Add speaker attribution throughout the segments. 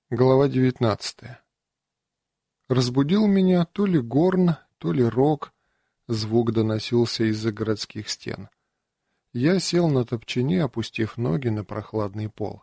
Speaker 1: Глава 19. Разбудил меня то ли горн, то ли рог. Звук доносился из-за городских стен. Я сел на топчине, опустив ноги на прохладный пол.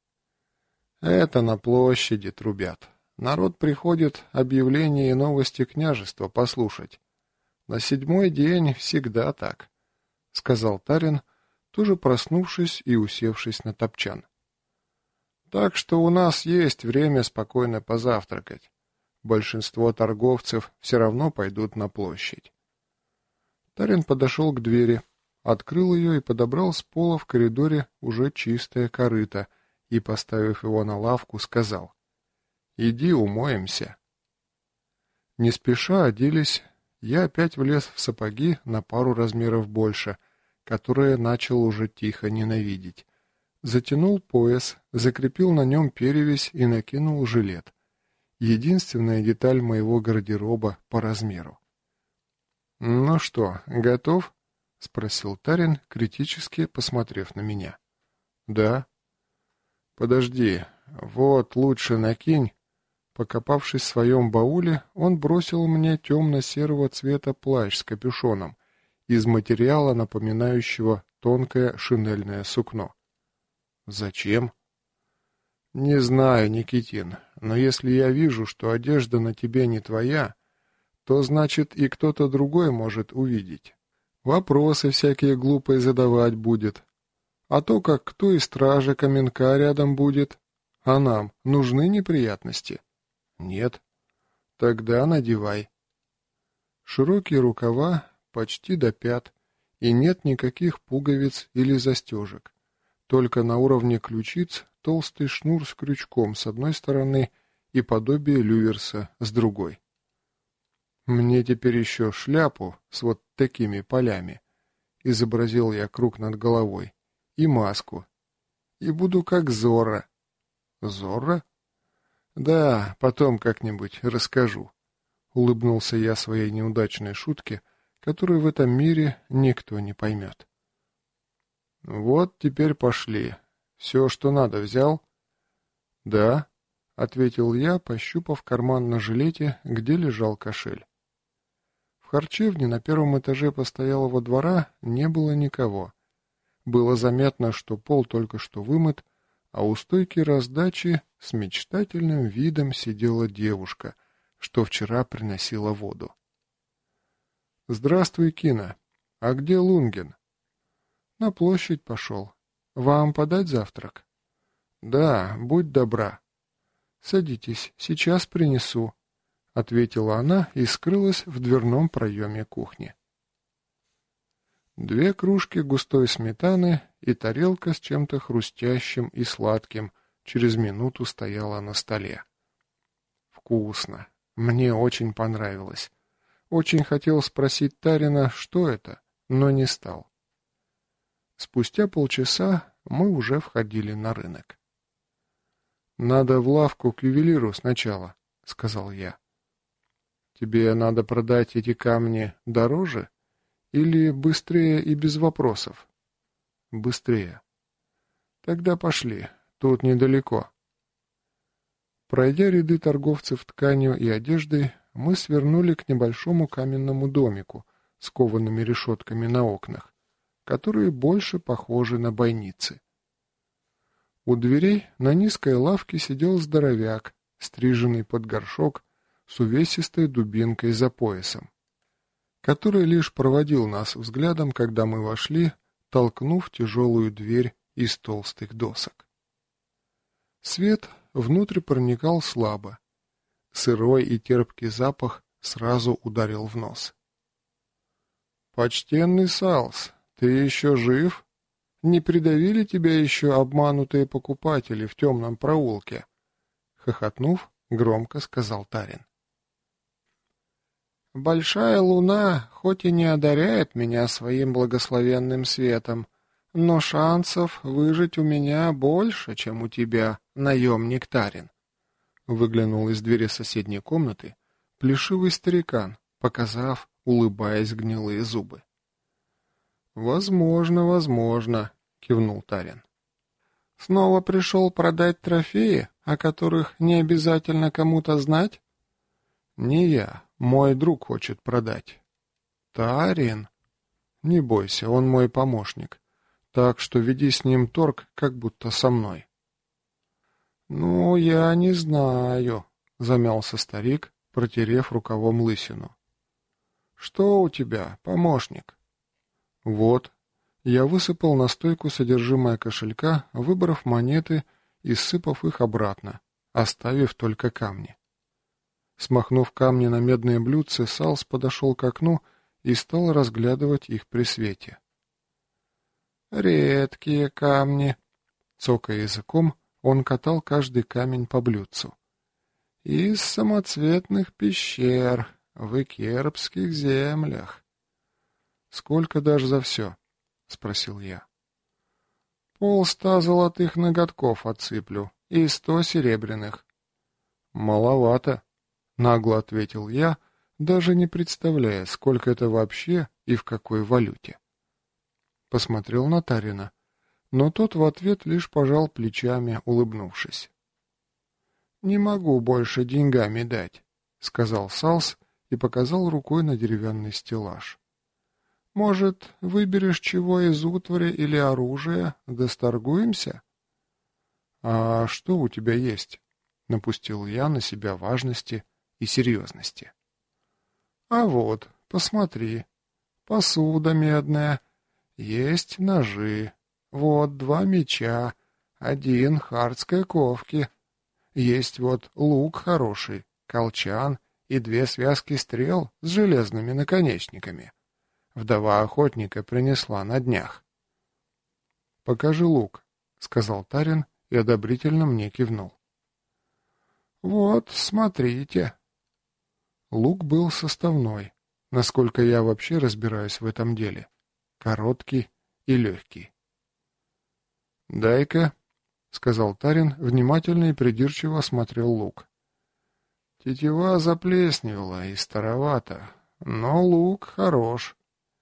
Speaker 1: Это на площади трубят. Народ приходит объявления и новости княжества послушать. На 7-й день всегда так, — сказал Тарин, тоже проснувшись и усевшись на топчан. Так что у нас есть время спокойно позавтракать. Большинство торговцев все равно пойдут на площадь. Тарин подошел к двери, открыл ее и подобрал с пола в коридоре уже чистое корыто и, поставив его на лавку, сказал: «Иди умоемся». Не спеша оделись, я опять влез в сапоги на пару размеров больше, которые начал уже тихо ненавидеть. Затянул пояс, закрепил на нем перевязь и накинул жилет. Единственная деталь моего гардероба по размеру. «Ну что, готов?» — спросил Тарин, критически посмотрев на меня. «Да». «Подожди, вот лучше накинь». Покопавшись в своем бауле, он бросил мне темно-серого цвета плащ с капюшоном из материала, напоминающего тонкое шинельное сукно. «Зачем?» «Не знаю, Никитин, но если я вижу, что одежда на тебе не твоя, то значит и кто-то другой может увидеть. Вопросы всякие глупые задавать будет. А то, как кто из стражи Каменка рядом будет. А нам нужны неприятности?» «Нет». «Тогда надевай». Широкие рукава, почти до пят, и нет никаких пуговиц или застежек. Только на уровне ключиц толстый шнур с крючком с одной стороны и подобие люверса с другой. «Мне теперь еще шляпу с вот такими полями», — изобразил я круг над головой, — «и маску. И буду как Зорро». «Зорро?» «Да, потом как-нибудь расскажу», — улыбнулся я своей неудачной шутке, которую в этом мире никто не поймет. «Вот теперь пошли. Все, что надо, взял?» «Да», — ответил я, пощупав карман на жилете, где лежал кошель. В харчевне на первом этаже постоялого двора не было никого. Было заметно, что пол только что вымыт, а у стойки раздачи с мечтательным видом сидела девушка, что вчера приносила воду. «Здравствуй, Кина. А где Лунген?» «На площадь пошел. Вам подать завтрак?» «Да, будь добра». «Садитесь, сейчас принесу», — ответила она и скрылась в дверном проеме кухни. 2 кружки густой сметаны и тарелка с чем-то хрустящим и сладким через минуту стояла на столе. Вкусно. Мне очень понравилось. Очень хотел спросить Тарина, что это, но не стал. Спустя полчаса мы уже входили на рынок. «Надо в лавку к ювелиру сначала», — сказал я. «Тебе надо продать эти камни дороже или быстрее и без вопросов?» «Быстрее». «Тогда пошли, тут недалеко». Пройдя ряды торговцев тканью и одеждой, мы свернули к небольшому каменному домику с коваными решетками на окнах, которые больше похожи на бойницы. У дверей на низкой лавке сидел здоровяк, стриженный под горшок, с увесистой дубинкой за поясом, который лишь проводил нас взглядом, когда мы вошли, толкнув тяжелую дверь из толстых досок. Свет внутрь проникал слабо. Сырой и терпкий запах сразу ударил в нос. «Почтенный Салс, ты еще жив? Не придавили тебя еще обманутые покупатели в темном проулке?» Хохотнув, громко сказал Тарин. «Большая луна хоть и не одаряет меня своим благословенным светом, но шансов выжить у меня больше, чем у тебя, наемник Тарин». Выглянул из двери соседней комнаты плешивый старикан, показав, улыбаясь, гнилые зубы. «Возможно, возможно», — кивнул Тарин. Снова пришел продать трофеи, о которых не обязательно кому-то знать? Не я, мой друг хочет продать. Тарин? Не бойся, он мой помощник, так что веди с ним торг, как будто со мной. Ну, я не знаю, замялся старик, протерев рукавом лысину. Что у тебя, помощник? Вот. Я высыпал на стойку содержимое кошелька, выбрав монеты и сыпав их обратно, оставив только камни. Смахнув камни на медные блюдце, Салс подошел к окну и стал разглядывать их при свете. «Редкие камни», — цокая языком, он катал каждый камень по блюдцу. «Из самоцветных пещер в Икербских землях». «Сколько дашь за все?» — спросил я. 100 золотых ноготков отсыплю и 100 серебряных. Маловато, нагло ответил я, даже не представляя, сколько это вообще и в какой валюте. Посмотрел на Тарина, но тот в ответ лишь пожал плечами, улыбнувшись. «Не могу больше деньгами дать», — сказал Салс и показал рукой на деревянный стеллаж. «Может, выберешь чего из утвари или оружия, да сторгуемся?» «А что у тебя есть?» — напустил я на себя важности и серьезности. «А вот, посмотри, посуда медная, есть ножи, вот 2 меча, 1 хардской ковки, есть вот лук хороший, колчан и 2 связки стрел с железными наконечниками. Вдова охотника принесла на днях». «Покажи лук», — сказал Тарин и одобрительно мне кивнул. «Вот, смотрите». Лук был составной, насколько я вообще разбираюсь в этом деле. Короткий и легкий. «Дай-ка», — сказал Тарин, внимательно и придирчиво осмотрел лук. «Тетива заплесневела и старовата, но лук хорош».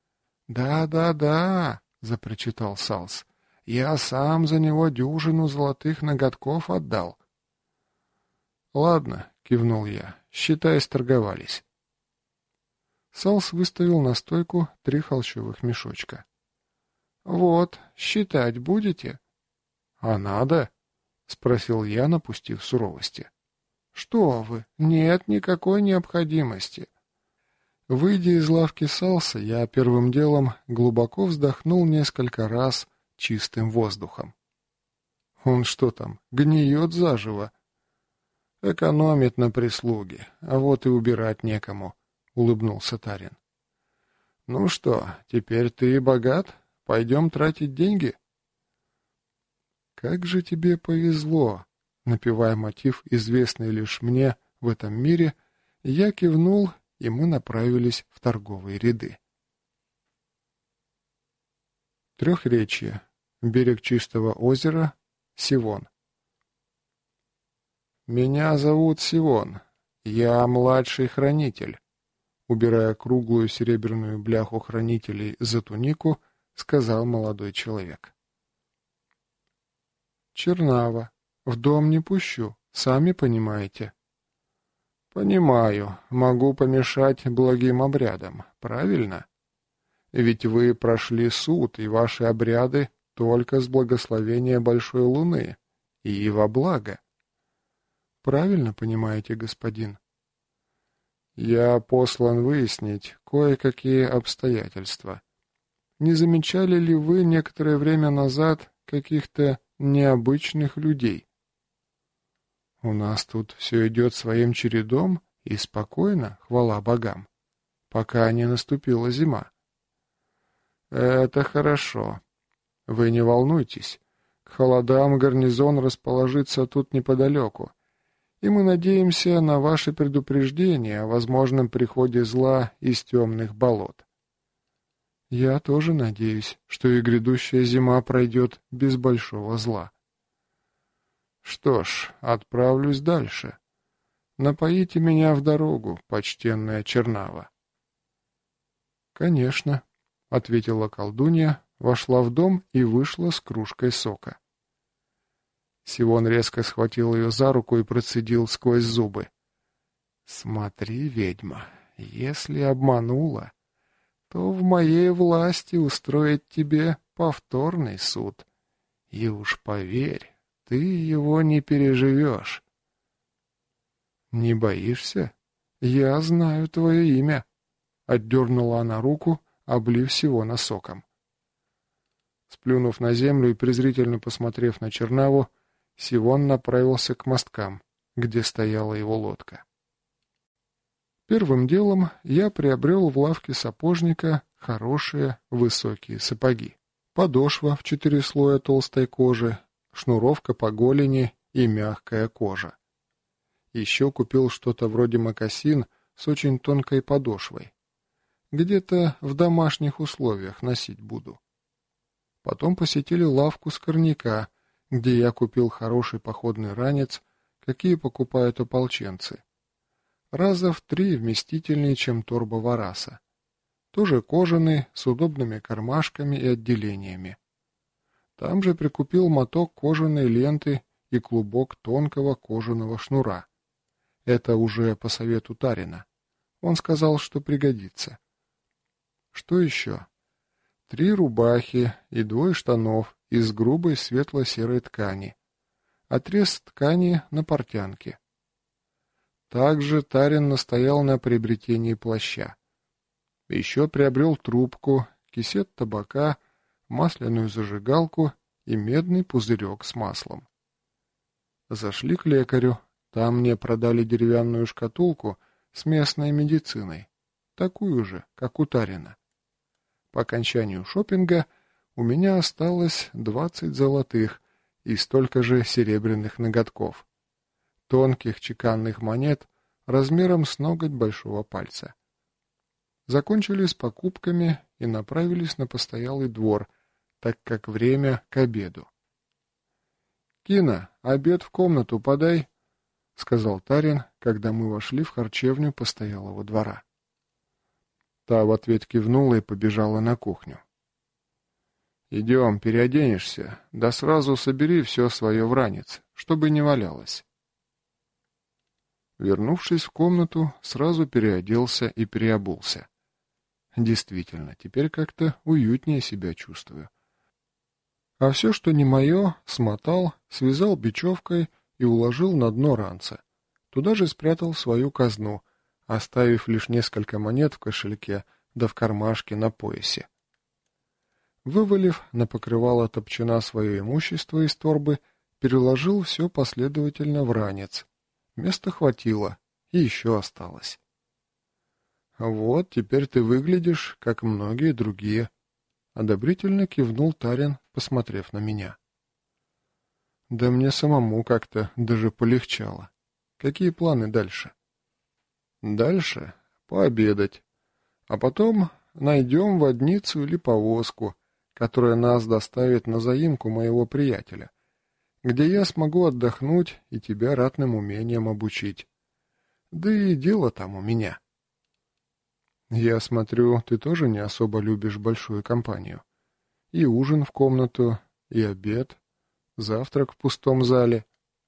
Speaker 1: «Да, — запричитал Салс, — я сам за него 10 золотых ноготков отдал». «Ладно», — кивнул я, — «считай, сторговались». Салс выставил на стойку 3 холщовых мешочка. «Вот, считать будете?» «А надо?» — спросил я, напустив суровости. «Что вы, нет никакой необходимости». Выйдя из лавки Салса, я первым делом глубоко вздохнул несколько раз чистым воздухом. Он что там, гниет заживо? Экономит на прислуге, а вот и убирать некому, — улыбнулся Тарин. Ну что, теперь ты богат? Пойдем тратить деньги? Как же тебе повезло, напевая мотив, известный лишь мне в этом мире, я кивнул, и мы направились в торговые ряды. Трехречье. Берег чистого озера. Сивон. «Меня зовут Сивон. Я младший хранитель», — убирая круглую серебряную бляху хранителей за тунику, сказал молодой человек. «Чернава. В дом не пущу, сами понимаете». «Понимаю, могу помешать благим обрядам, правильно? Ведь вы прошли суд, и ваши обряды только с благословения Большой Луны и во благо». «Правильно понимаете, господин?» «Я послан выяснить кое-какие обстоятельства. Не замечали ли вы некоторое время назад каких-то необычных людей?» «У нас тут все идет своим чередом и спокойно, хвала богам, пока не наступила зима». «Это хорошо. Вы не волнуйтесь. К холодам гарнизон расположится тут неподалеку, и мы надеемся на ваше предупреждение о возможном приходе зла из темных болот». «Я тоже надеюсь, что и грядущая зима пройдет без большого зла». «Что ж, отправлюсь дальше. Напоите меня в дорогу, почтенная Чернава». «Конечно», — ответила колдунья, вошла в дом и вышла с кружкой сока. Сивон резко схватил ее за руку и процедил сквозь зубы. «Смотри, ведьма, если обманула, то в моей власти устроить тебе повторный суд. И уж поверь, ты его не переживешь». «Не боишься? Я знаю твое имя», — отдернула она руку, облив Сивона соком. Сплюнув на землю и презрительно посмотрев на Чернаву, Сивон направился к мосткам, где стояла его лодка. Первым делом я приобрел в лавке сапожника хорошие высокие сапоги. Подошва в 4 слоя толстой кожи, шнуровка по голени и мягкая кожа. Еще купил что-то вроде мокасин с очень тонкой подошвой. Где-то в домашних условиях носить буду. Потом посетили лавку скорняка, где я купил хороший походный ранец, какие покупают ополченцы. Раза в 3 вместительнее, чем торба вараса. Тоже кожаный, с удобными кармашками и отделениями. Там же прикупил моток кожаной ленты и клубок тонкого кожаного шнура. Это уже по совету Тарина. Он сказал, что пригодится. Что еще? 3 рубахи и 2 штанов из грубой светло-серой ткани. Отрез ткани на портянке. Также Тарин настоял на приобретении плаща. Еще приобрел трубку, кисет табака, масляную зажигалку и медный пузырек с маслом. Зашли к лекарю. Там мне продали деревянную шкатулку с местной медициной, такую же, как у Тарина. По окончанию шопинга у меня осталось 20 золотых и столько же серебряных ноготков. Тонких чеканных монет размером с ноготь большого пальца. Закончили с покупками и направились на постоялый двор, так как время к обеду. «Кина, обед в комнату подай», — сказал Тарин, когда мы вошли в харчевню постоялого двора. Та в ответ кивнула и побежала на кухню. «Идем, переоденешься, да сразу собери все свое в ранец, чтобы не валялось». Вернувшись в комнату, сразу переоделся и переобулся. Действительно, теперь как-то уютнее себя чувствую. А все, что не мое, смотал, связал бечевкой и уложил на дно ранца. Туда же спрятал свою казну, оставив лишь несколько монет в кошельке да в кармашке на поясе. Вывалив на покрывало топчина свое имущество из торбы, переложил все последовательно в ранец. Места хватило, и еще осталось. «Вот, теперь ты выглядишь, как многие другие», — одобрительно кивнул Тарин, посмотрев на меня. «Да мне самому как-то даже полегчало. Какие планы дальше?» «Дальше пообедать, а потом найдем водницу или повозку, которая нас доставит на заимку моего приятеля, где я смогу отдохнуть и тебя ратным умениям обучить. Да и дело там у меня». «Я смотрю, ты тоже не особо любишь большую компанию. И ужин в комнату, и обед, завтрак в пустом зале.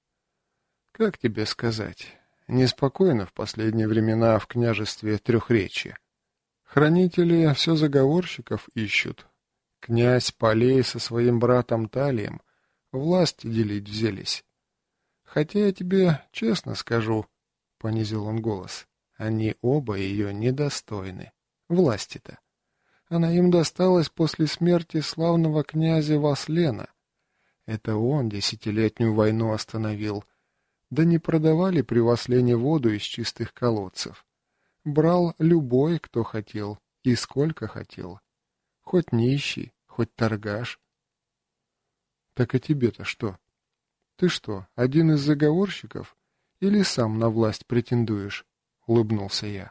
Speaker 1: Как тебе сказать, неспокойно в последние времена в княжестве Трехречья. Хранители все заговорщиков ищут. Князь Полей со своим братом Талием власть делить взялись. Хотя я тебе честно скажу, — понизил он голос, — они оба ее недостойны. Власти-то. Она им досталась после смерти славного князя Васлена. Это он 10-летнюю войну остановил. Да не продавали при Васлене воду из чистых колодцев. Брал любой, кто хотел, и сколько хотел. Хоть нищий, хоть торгаш. Так а тебе-то что? Ты что, один из заговорщиков? Или сам на власть претендуешь? Улыбнулся я.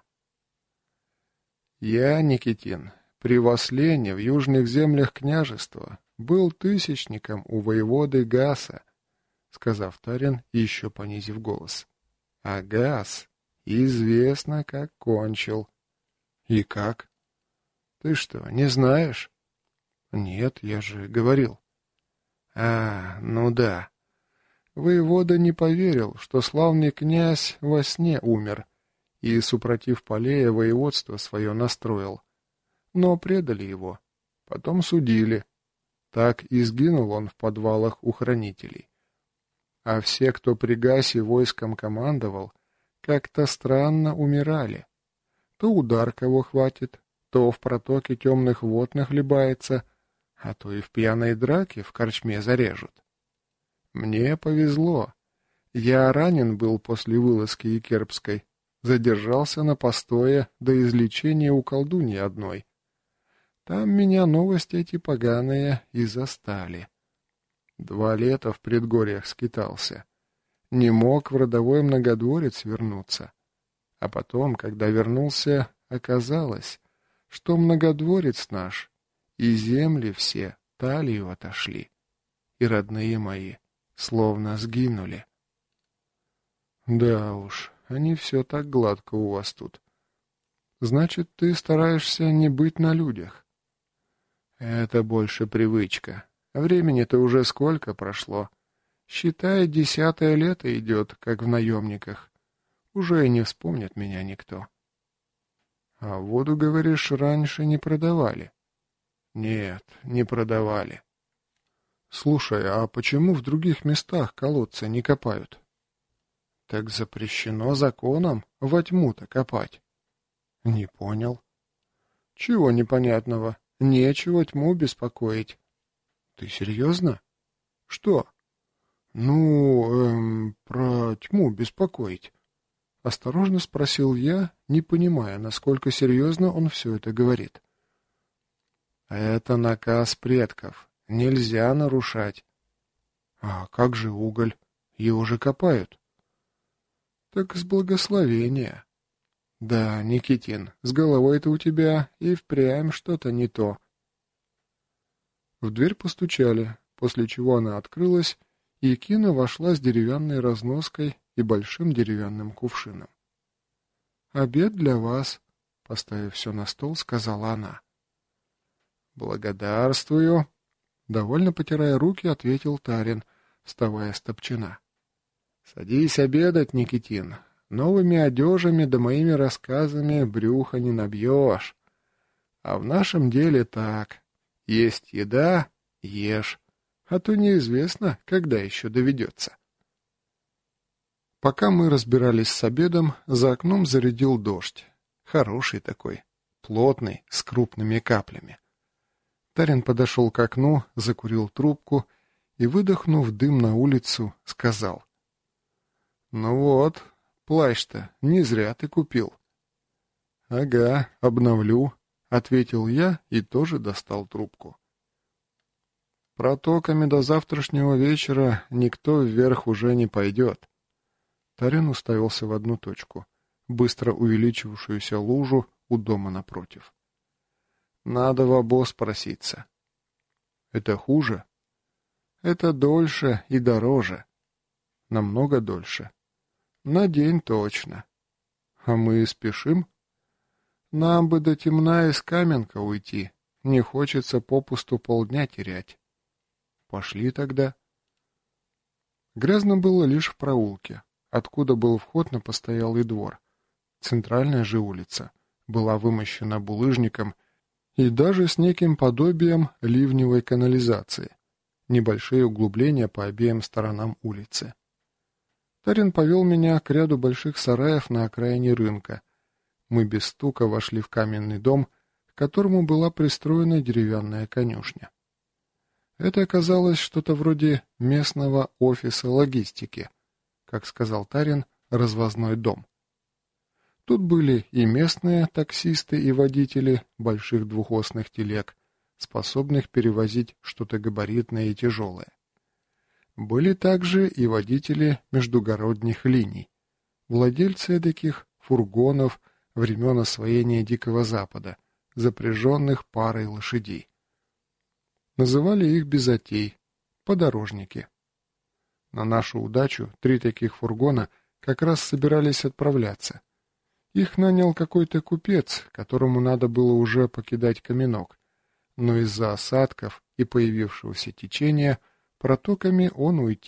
Speaker 1: Я, Никитин, при Васлене в южных землях княжества был тысячником у воеводы Гаса, сказав Тарин, еще понизив голос. А Гас известно, как кончил. И как? Ты что, не знаешь? Нет, я же говорил. А, ну да. Воевода не поверил, что славный князь во сне умер, и, супротив Полея, воеводство свое настроил. Но предали его, потом судили. Так и сгинул он в подвалах у хранителей. А все, кто при Гасе войском командовал, как-то странно умирали. То удар кого хватит, то в протоке темных вод нахлебается, а то и в пьяной драке в корчме зарежут. Мне повезло. Я ранен был после вылазки Екерпской, задержался на постое до излечения у колдуньи одной. Там меня новости эти поганые и застали. 2 лета в предгорьях скитался. Не мог в родовой Многодворец вернуться. А потом, когда вернулся, оказалось, что Многодворец наш и земли все талию отошли, и родные мои словно сгинули. Да уж, они все так гладко у вас тут. Значит, ты стараешься не быть на людях. Это больше привычка. Времени-то уже сколько прошло. Считай, 10-е лето идет, как в наемниках. Уже и не вспомнит меня никто. А воду, говоришь, раньше не продавали? Нет, не продавали. Слушай, а почему в других местах колодцы не копают? Так запрещено законом во тьму-то копать. Не понял. Чего непонятного? Нечего тьму беспокоить. Ты серьезно? Что? Ну, про тьму беспокоить. Осторожно спросил я, не понимая, насколько серьезно он все это говорит. Это наказ предков. Нельзя нарушать. А как же уголь? Его же копают. Так с благословения. Да, Никитин, с головой-то у тебя и впрямь что-то не то. В дверь постучали, после чего она открылась, и Кина вошла с деревянной разноской и большим деревянным кувшином. «Обед для вас», — поставив все на стол, сказала она. «Благодарствую», — довольно потирая руки, ответил Тарин, вставая с топчина. «Садись обедать, Никитин. Новыми одежами да моими рассказами брюха не набьешь. А в нашем деле так. Есть еда — ешь, а то неизвестно, когда еще доведется». Пока мы разбирались с обедом, за окном зарядил дождь. Хороший такой, плотный, с крупными каплями. Тарин подошел к окну, закурил трубку и, выдохнув дым на улицу, сказал: «Ну вот, плащ-то не зря ты купил». «Ага, обновлю», — ответил я и тоже достал трубку. «Протоками до завтрашнего вечера никто вверх уже не пойдет». Тарин уставился в одну точку, быстро увеличившуюся лужу у дома напротив. «Надо в обоз проситься». «Это хуже?» «Это дольше и дороже». «Намного дольше». «На день точно». «А мы спешим?» «Нам бы до темна из Каменка уйти. Не хочется попусту полдня терять». «Пошли тогда». Грязно было лишь в проулке, откуда был вход на постоялый двор. Центральная же улица была вымощена булыжником и даже с неким подобием ливневой канализации. Небольшие углубления по обеим сторонам улицы. Тарин повел меня к ряду больших сараев на окраине рынка. Мы без стука вошли в каменный дом, к которому была пристроена деревянная конюшня. Это оказалось что-то вроде местного офиса логистики, как сказал Тарин, развозной дом. Тут были и местные таксисты и водители больших двухосных телег, способных перевозить что-то габаритное и тяжелое. Были также и водители междугородних линий, владельцы таких фургонов времен освоения Дикого Запада, запряженных парой лошадей. Называли их без затей — подорожники. На нашу удачу 3 таких фургона как раз собирались отправляться. Их нанял какой-то купец, которому надо было уже покидать Каменок, но из-за осадков и появившегося течения протоками он уйти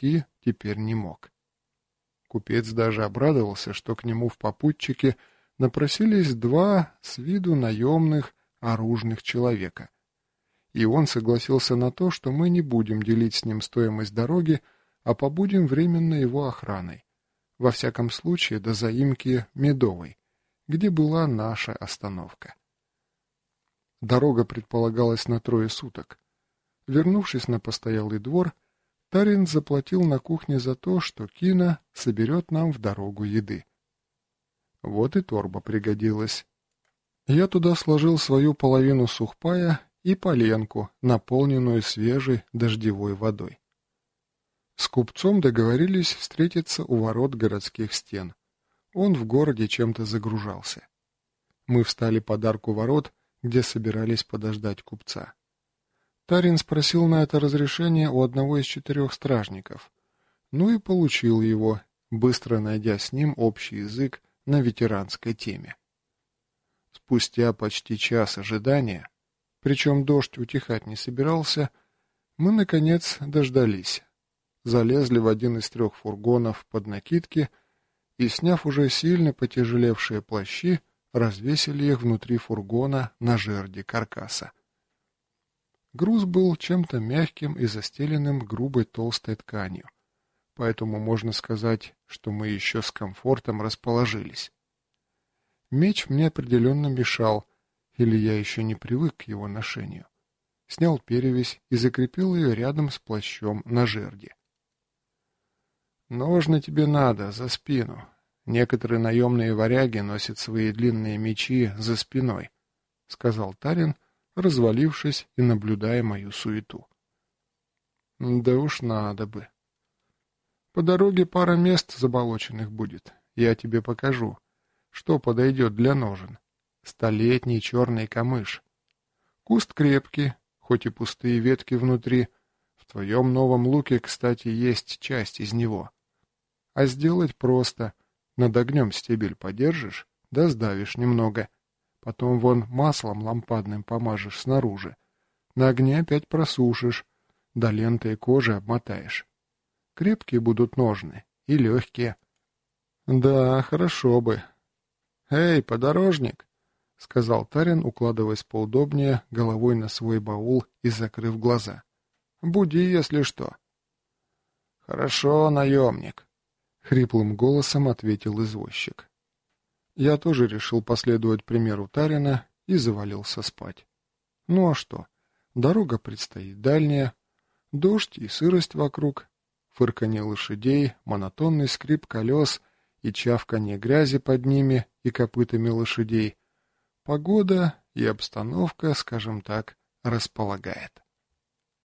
Speaker 1: теперь не мог. Купец даже обрадовался, что к нему в попутчике напросились два с виду наемных оружных человека. И он согласился на то, что мы не будем делить с ним стоимость дороги, а побудем временно его охраной. Во всяком случае, до заимки Медовой, где была наша остановка. Дорога предполагалась на 3 суток. Вернувшись на постоялый двор, Тарин заплатил на кухне за то, что Кина соберет нам в дорогу еды. Вот и торба пригодилась. Я туда сложил свою половину сухпая и поленку, наполненную свежей дождевой водой. С купцом договорились встретиться у ворот городских стен. Он в городе чем-то загружался. Мы встали под арку ворот, где собирались подождать купца. Тарин спросил на это разрешение у одного из 4 стражников. Ну и получил его, быстро найдя с ним общий язык на ветеранской теме. Спустя почти час ожидания, причем дождь утихать не собирался, мы, наконец, дождались. Залезли в один из 3 фургонов под накидки и, сняв уже сильно потяжелевшие плащи, развесили их внутри фургона на жерди каркаса. Груз был чем-то мягким и застеленным грубой толстой тканью, поэтому можно сказать, что мы еще с комфортом расположились. Меч мне определенно мешал, или я еще не привык к его ношению. Снял перевязь и закрепил ее рядом с плащом на жерди. «Ножны тебе надо, за спину. Некоторые наемные варяги носят свои длинные мечи за спиной», — сказал Тарин, развалившись и наблюдая мою суету. «Да уж надо бы. По дороге пара мест заболоченных будет. Я тебе покажу, что подойдет для ножен. 100-летний черный камыш. Куст крепкий, хоть и пустые ветки внутри. В твоем новом луке, кстати, есть часть из него. А сделать просто. Над огнем стебель подержишь, да сдавишь немного. Потом вон маслом лампадным помажешь снаружи. На огне опять просушишь, да лентой кожи обмотаешь. Крепкие будут ножны и легкие». «Да, хорошо бы». «Эй, подорожник!» — сказал Тарин, укладываясь поудобнее, головой на свой баул и закрыв глаза. «Буди, если что». «Хорошо, наемник», — хриплым голосом ответил извозчик. Я тоже решил последовать примеру Тарина и завалился спать. Ну а что? Дорога предстоит дальняя, дождь и сырость вокруг, фырканье лошадей, монотонный скрип колес и чавканье грязи под ними и копытами лошадей. Погода и обстановка, скажем так, располагает.